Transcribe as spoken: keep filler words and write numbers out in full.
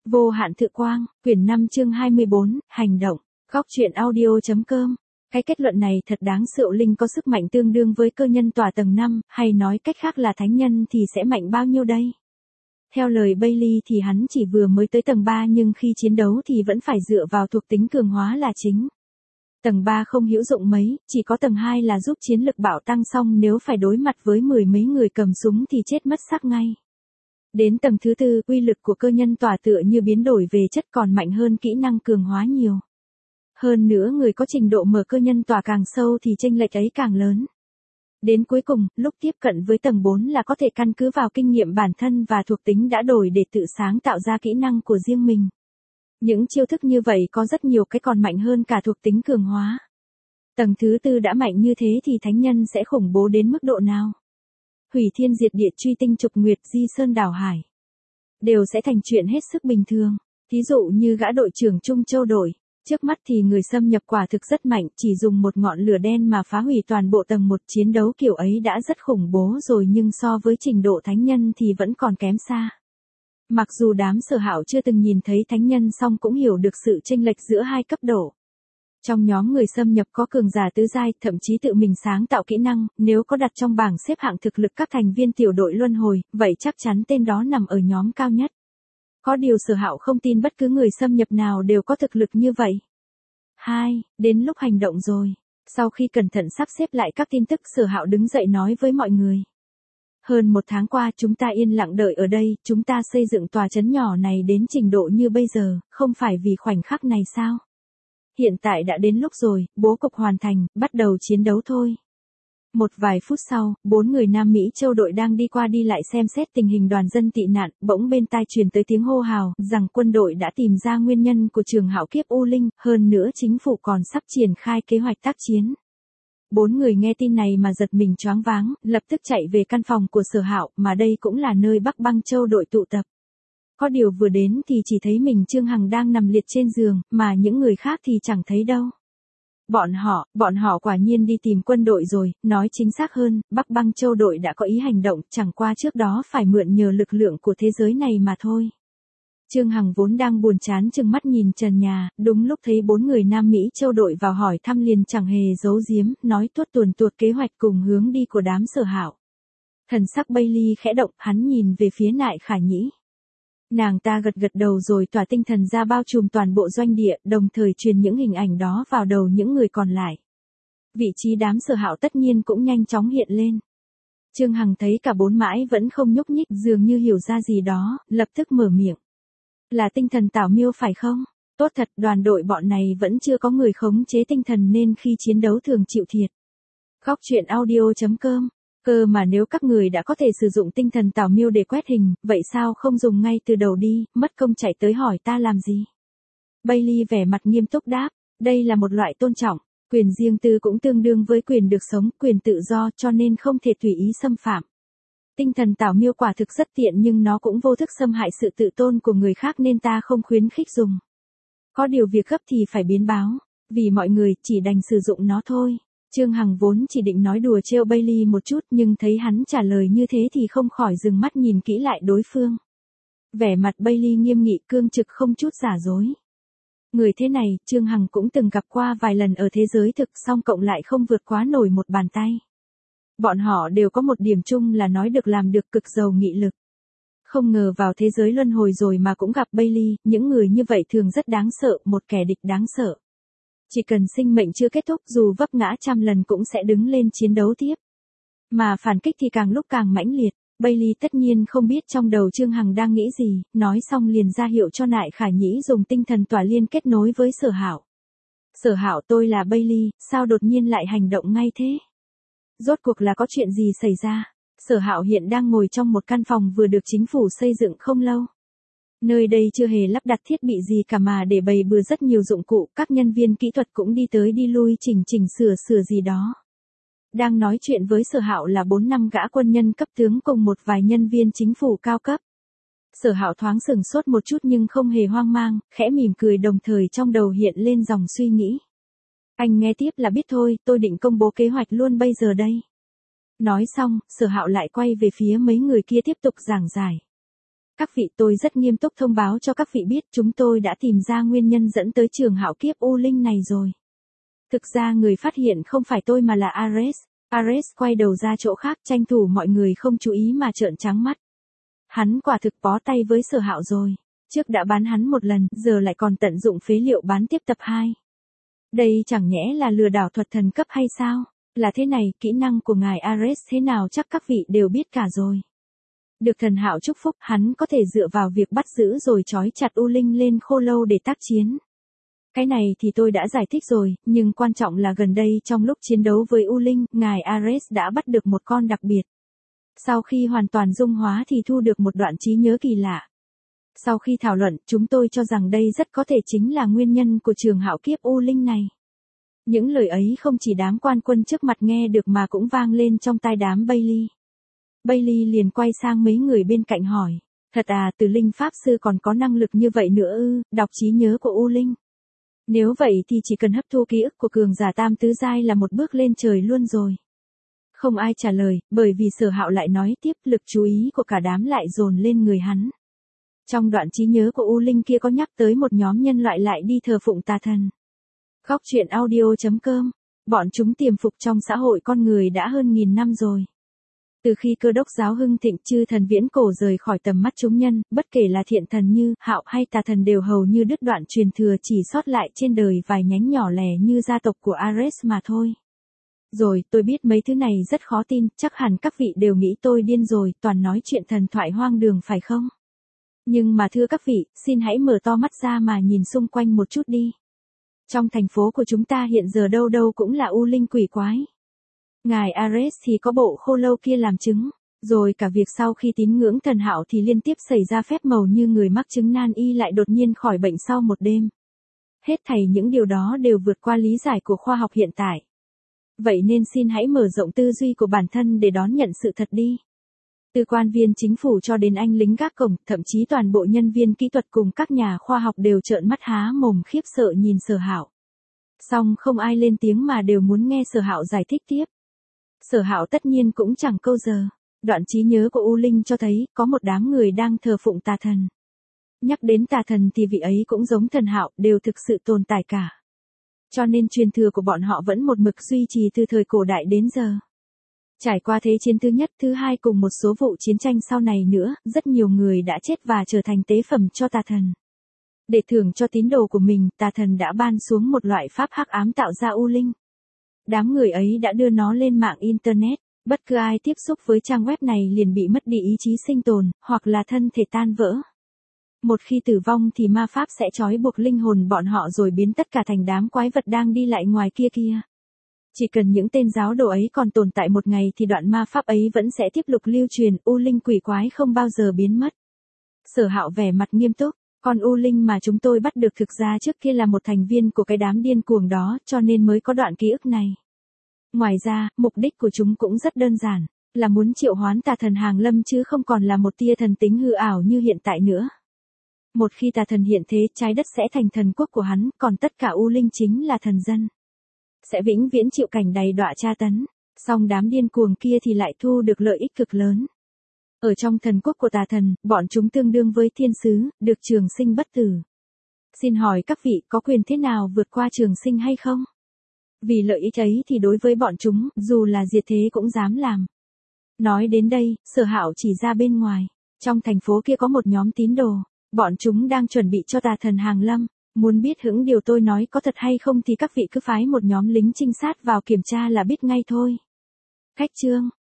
Vô hạn thự quang, quyển năm chương hai mươi bốn, hành động, góc truyện audio.com. Cái kết luận này thật đáng sợ. Linh có sức mạnh tương đương với cơ nhân tòa tầng năm, hay nói cách khác là thánh nhân thì sẽ mạnh bao nhiêu đây? Theo lời Bailey thì hắn chỉ vừa mới tới tầng ba, nhưng khi chiến đấu thì vẫn phải dựa vào thuộc tính cường hóa là chính. Tầng ba không hữu dụng mấy, chỉ có tầng hai là giúp chiến lực bạo tăng, xong nếu phải đối mặt với mười mấy người cầm súng thì chết mất xác ngay. Đến tầng thứ tư, uy lực của cơ nhân tỏa tựa như biến đổi về chất, còn mạnh hơn kỹ năng cường hóa nhiều. Hơn nữa người có trình độ mở cơ nhân tỏa càng sâu thì chênh lệch ấy càng lớn. Đến cuối cùng, lúc tiếp cận với tầng bốn là có thể căn cứ vào kinh nghiệm bản thân và thuộc tính đã đổi để tự sáng tạo ra kỹ năng của riêng mình. Những chiêu thức như vậy có rất nhiều cái còn mạnh hơn cả thuộc tính cường hóa. Tầng thứ tư đã mạnh như thế thì thánh nhân sẽ khủng bố đến mức độ nào? Hủy thiên diệt địa, truy tinh trục nguyệt, di sơn đảo hải, đều sẽ thành chuyện hết sức bình thường. Thí dụ như gã đội trưởng Trung Châu đội, trước mắt thì người xâm nhập quả thực rất mạnh, chỉ dùng một ngọn lửa đen mà phá hủy toàn bộ tầng một. Chiến đấu kiểu ấy đã rất khủng bố rồi, nhưng so với trình độ thánh nhân thì vẫn còn kém xa. Mặc dù đám Sở Hạo chưa từng nhìn thấy thánh nhân, song cũng hiểu được sự chênh lệch giữa hai cấp độ. Trong nhóm người xâm nhập có cường giả tứ giai, thậm chí tự mình sáng tạo kỹ năng, nếu có đặt trong bảng xếp hạng thực lực các thành viên tiểu đội luân hồi, vậy chắc chắn tên đó nằm ở nhóm cao nhất. Có điều Sở Hạo không tin bất cứ người xâm nhập nào đều có thực lực như vậy. hai. Đến lúc hành động rồi. Sau khi cẩn thận sắp xếp lại các tin tức, Sở Hạo đứng dậy nói với mọi người. Hơn một tháng qua chúng ta yên lặng đợi ở đây, chúng ta xây dựng tòa trấn nhỏ này đến trình độ như bây giờ, không phải vì khoảnh khắc này sao? Hiện tại đã đến lúc rồi, bố cục hoàn thành, bắt đầu chiến đấu thôi. Một vài phút sau, bốn người Nam Mỹ Châu đội đang đi qua đi lại xem xét tình hình đoàn dân tị nạn, bỗng bên tai truyền tới tiếng hô hào, rằng quân đội đã tìm ra nguyên nhân của trường hạo kiếp U Linh, hơn nữa chính phủ còn sắp triển khai kế hoạch tác chiến. Bốn người nghe tin này mà giật mình choáng váng, lập tức chạy về căn phòng của Sở Hạo, mà đây cũng là nơi Bắc Băng Châu đội tụ tập. Có điều vừa đến thì chỉ thấy mình Trương Hằng đang nằm liệt trên giường, mà những người khác thì chẳng thấy đâu. Bọn họ, bọn họ quả nhiên đi tìm quân đội rồi, nói chính xác hơn, Bắc Băng Châu đội đã có ý hành động, chẳng qua trước đó phải mượn nhờ lực lượng của thế giới này mà thôi. Trương Hằng vốn đang buồn chán chừng mắt nhìn trần nhà, đúng lúc thấy bốn người Nam Mỹ Châu đội vào hỏi thăm liền chẳng hề giấu giếm, nói tuốt tuồn tuột kế hoạch cùng hướng đi của đám Sở Hạo. Thần sắc Bailey khẽ động, hắn nhìn về phía Nại Khả Nhĩ. Nàng ta gật gật đầu rồi tỏa tinh thần ra bao trùm toàn bộ doanh địa, đồng thời truyền những hình ảnh đó vào đầu những người còn lại. Vị trí đám Sở Hạo tất nhiên cũng nhanh chóng hiện lên. Trương Hằng thấy cả bốn mãi vẫn không nhúc nhích, dường như hiểu ra gì đó, lập tức mở miệng. Là tinh thần Tảo Miêu phải không? Tốt thật, đoàn đội bọn này vẫn chưa có người khống chế tinh thần nên khi chiến đấu thường chịu thiệt. Góc truyện audio.com. Cơ mà nếu các người đã có thể sử dụng tinh thần Tảo Miêu để quét hình, vậy sao không dùng ngay từ đầu đi, mất công chạy tới hỏi ta làm gì? Bailey vẻ mặt nghiêm túc đáp, đây là một loại tôn trọng, quyền riêng tư cũng tương đương với quyền được sống, quyền tự do, cho nên không thể tùy ý xâm phạm. Tinh thần Tảo Miêu quả thực rất tiện, nhưng nó cũng vô thức xâm hại sự tự tôn của người khác nên ta không khuyến khích dùng. Có điều việc gấp thì phải biến báo, vì mọi người chỉ đành sử dụng nó thôi. Trương Hằng vốn chỉ định nói đùa trêu Bailey một chút, nhưng thấy hắn trả lời như thế thì không khỏi dừng mắt nhìn kỹ lại đối phương. Vẻ mặt Bailey nghiêm nghị, cương trực không chút giả dối. Người thế này, Trương Hằng cũng từng gặp qua vài lần ở thế giới thực, song cộng lại không vượt quá nổi một bàn tay. Bọn họ đều có một điểm chung là nói được làm được, cực giàu nghị lực. Không ngờ vào thế giới luân hồi rồi mà cũng gặp Bailey, những người như vậy thường rất đáng sợ, một kẻ địch đáng sợ. Chỉ cần sinh mệnh chưa kết thúc, dù vấp ngã trăm lần cũng sẽ đứng lên chiến đấu tiếp. Mà phản kích thì càng lúc càng mãnh liệt. Bailey tất nhiên không biết trong đầu Trương Hằng đang nghĩ gì, nói xong liền ra hiệu cho Nại Khả Nhĩ dùng tinh thần tỏa liên kết nối với Sở Hạo. Sở Hạo, tôi là Bailey, sao đột nhiên lại hành động ngay thế? Rốt cuộc là có chuyện gì xảy ra? Sở Hạo hiện đang ngồi trong một căn phòng vừa được chính phủ xây dựng không lâu. Nơi đây chưa hề lắp đặt thiết bị gì cả mà để bày bừa rất nhiều dụng cụ, các nhân viên kỹ thuật cũng đi tới đi lui chỉnh chỉnh sửa sửa gì đó. Đang nói chuyện với Sở Hạo là bốn năm gã quân nhân cấp tướng cùng một vài nhân viên chính phủ cao cấp. Sở Hạo thoáng sửng sốt một chút nhưng không hề hoang mang, khẽ mỉm cười, đồng thời trong đầu hiện lên dòng suy nghĩ. Anh nghe tiếp là biết thôi, tôi định công bố kế hoạch luôn bây giờ đây. Nói xong, Sở Hạo lại quay về phía mấy người kia tiếp tục giảng giải. Các vị, tôi rất nghiêm túc thông báo cho các vị biết chúng tôi đã tìm ra nguyên nhân dẫn tới trường hạo kiếp U Linh này rồi. Thực ra người phát hiện không phải tôi mà là Ares. Ares quay đầu ra chỗ khác tranh thủ mọi người không chú ý mà trợn trắng mắt. Hắn quả thực bó tay với Sở Hạo rồi. Trước đã bán hắn một lần, giờ lại còn tận dụng phế liệu bán tiếp tập hai. Đây chẳng nhẽ là lừa đảo thuật thần cấp hay sao? Là thế này, kỹ năng của ngài Ares thế nào chắc các vị đều biết cả rồi. Được thần Hạo chúc phúc, hắn có thể dựa vào việc bắt giữ rồi trói chặt U Linh lên khô lâu để tác chiến. Cái này thì tôi đã giải thích rồi, nhưng quan trọng là gần đây trong lúc chiến đấu với U Linh, ngài Ares đã bắt được một con đặc biệt. Sau khi hoàn toàn dung hóa thì thu được một đoạn trí nhớ kỳ lạ. Sau khi thảo luận, chúng tôi cho rằng đây rất có thể chính là nguyên nhân của trường hạo kiếp U Linh này. Những lời ấy không chỉ đám quan quân trước mặt nghe được mà cũng vang lên trong tai đám Bailey. Bailey liền quay sang mấy người bên cạnh hỏi, thật à, Từ Linh Pháp Sư còn có năng lực như vậy nữa ư, đọc trí nhớ của U Linh. Nếu vậy thì chỉ cần hấp thu ký ức của cường giả tam tứ giai là một bước lên trời luôn rồi. Không ai trả lời, bởi vì Sở Hạo lại nói tiếp, lực chú ý của cả đám lại dồn lên người hắn. Trong đoạn trí nhớ của U Linh kia có nhắc tới một nhóm nhân loại lại đi thờ phụng tà thần. Góc truyện audio chấm com, bọn chúng tiềm phục trong xã hội con người đã hơn nghìn năm rồi. Từ khi Cơ Đốc giáo hưng thịnh, chư thần viễn cổ rời khỏi tầm mắt chúng nhân, bất kể là thiện thần như Hạo hay tà thần đều hầu như đứt đoạn truyền thừa, chỉ sót lại trên đời vài nhánh nhỏ lẻ như gia tộc của Ares mà thôi. Rồi, tôi biết mấy thứ này rất khó tin, chắc hẳn các vị đều nghĩ tôi điên rồi, toàn nói chuyện thần thoại hoang đường phải không? Nhưng mà thưa các vị, xin hãy mở to mắt ra mà nhìn xung quanh một chút đi. Trong thành phố của chúng ta hiện giờ đâu đâu cũng là U Linh quỷ quái. Ngài Ares thì có bộ khô lâu kia làm chứng, rồi cả việc sau khi tín ngưỡng thần Hạo thì liên tiếp xảy ra phép màu như người mắc chứng nan y lại đột nhiên khỏi bệnh sau một đêm. Hết thảy những điều đó đều vượt qua lý giải của khoa học hiện tại. Vậy nên xin hãy mở rộng tư duy của bản thân để đón nhận sự thật đi. Từ quan viên chính phủ cho đến anh lính gác cổng, thậm chí toàn bộ nhân viên kỹ thuật cùng các nhà khoa học đều trợn mắt há mồm khiếp sợ nhìn Sở Hạo. Song không ai lên tiếng mà đều muốn nghe Sở Hạo giải thích tiếp. Sở Hạo tất nhiên cũng chẳng câu giờ. Đoạn trí nhớ của U Linh cho thấy có một đám người đang thờ phụng tà thần. Nhắc đến tà thần thì vị ấy cũng giống thần Hạo, đều thực sự tồn tại cả. Cho nên truyền thừa của bọn họ vẫn một mực duy trì từ thời cổ đại đến giờ. Trải qua thế chiến thứ nhất, thứ hai cùng một số vụ chiến tranh sau này nữa, rất nhiều người đã chết và trở thành tế phẩm cho tà thần. Để thưởng cho tín đồ của mình, tà thần đã ban xuống một loại pháp hắc ám tạo ra U Linh. Đám người ấy đã đưa nó lên mạng Internet, bất cứ ai tiếp xúc với trang web này liền bị mất đi ý chí sinh tồn, hoặc là thân thể tan vỡ. Một khi tử vong thì ma pháp sẽ trói buộc linh hồn bọn họ rồi biến tất cả thành đám quái vật đang đi lại ngoài kia kia. Chỉ cần những tên giáo đồ ấy còn tồn tại một ngày thì đoạn ma pháp ấy vẫn sẽ tiếp tục lưu truyền, U Linh quỷ quái không bao giờ biến mất. Sở Hạo vẻ mặt nghiêm túc, con U Linh mà chúng tôi bắt được thực ra trước kia là một thành viên của cái đám điên cuồng đó, cho nên mới có đoạn ký ức này. Ngoài ra, mục đích của chúng cũng rất đơn giản, là muốn triệu hoán tà thần hàng lâm chứ không còn là một tia thần tính hư ảo như hiện tại nữa. Một khi tà thần hiện thế, trái đất sẽ thành thần quốc của hắn, còn tất cả U Linh chính là thần dân. Sẽ vĩnh viễn chịu cảnh đầy đọa tra tấn, song đám điên cuồng kia thì lại thu được lợi ích cực lớn. Ở trong thần quốc của tà thần, bọn chúng tương đương với thiên sứ, được trường sinh bất tử. Xin hỏi các vị có quyền thế nào vượt qua trường sinh hay không? Vì lợi ích ấy thì đối với bọn chúng, dù là diệt thế cũng dám làm. Nói đến đây, Sở Hạo chỉ ra bên ngoài. Trong thành phố kia có một nhóm tín đồ. Bọn chúng đang chuẩn bị cho tà thần hàng lâm. Muốn biết hững điều tôi nói có thật hay không thì các vị cứ phái một nhóm lính trinh sát vào kiểm tra là biết ngay thôi. Khách chương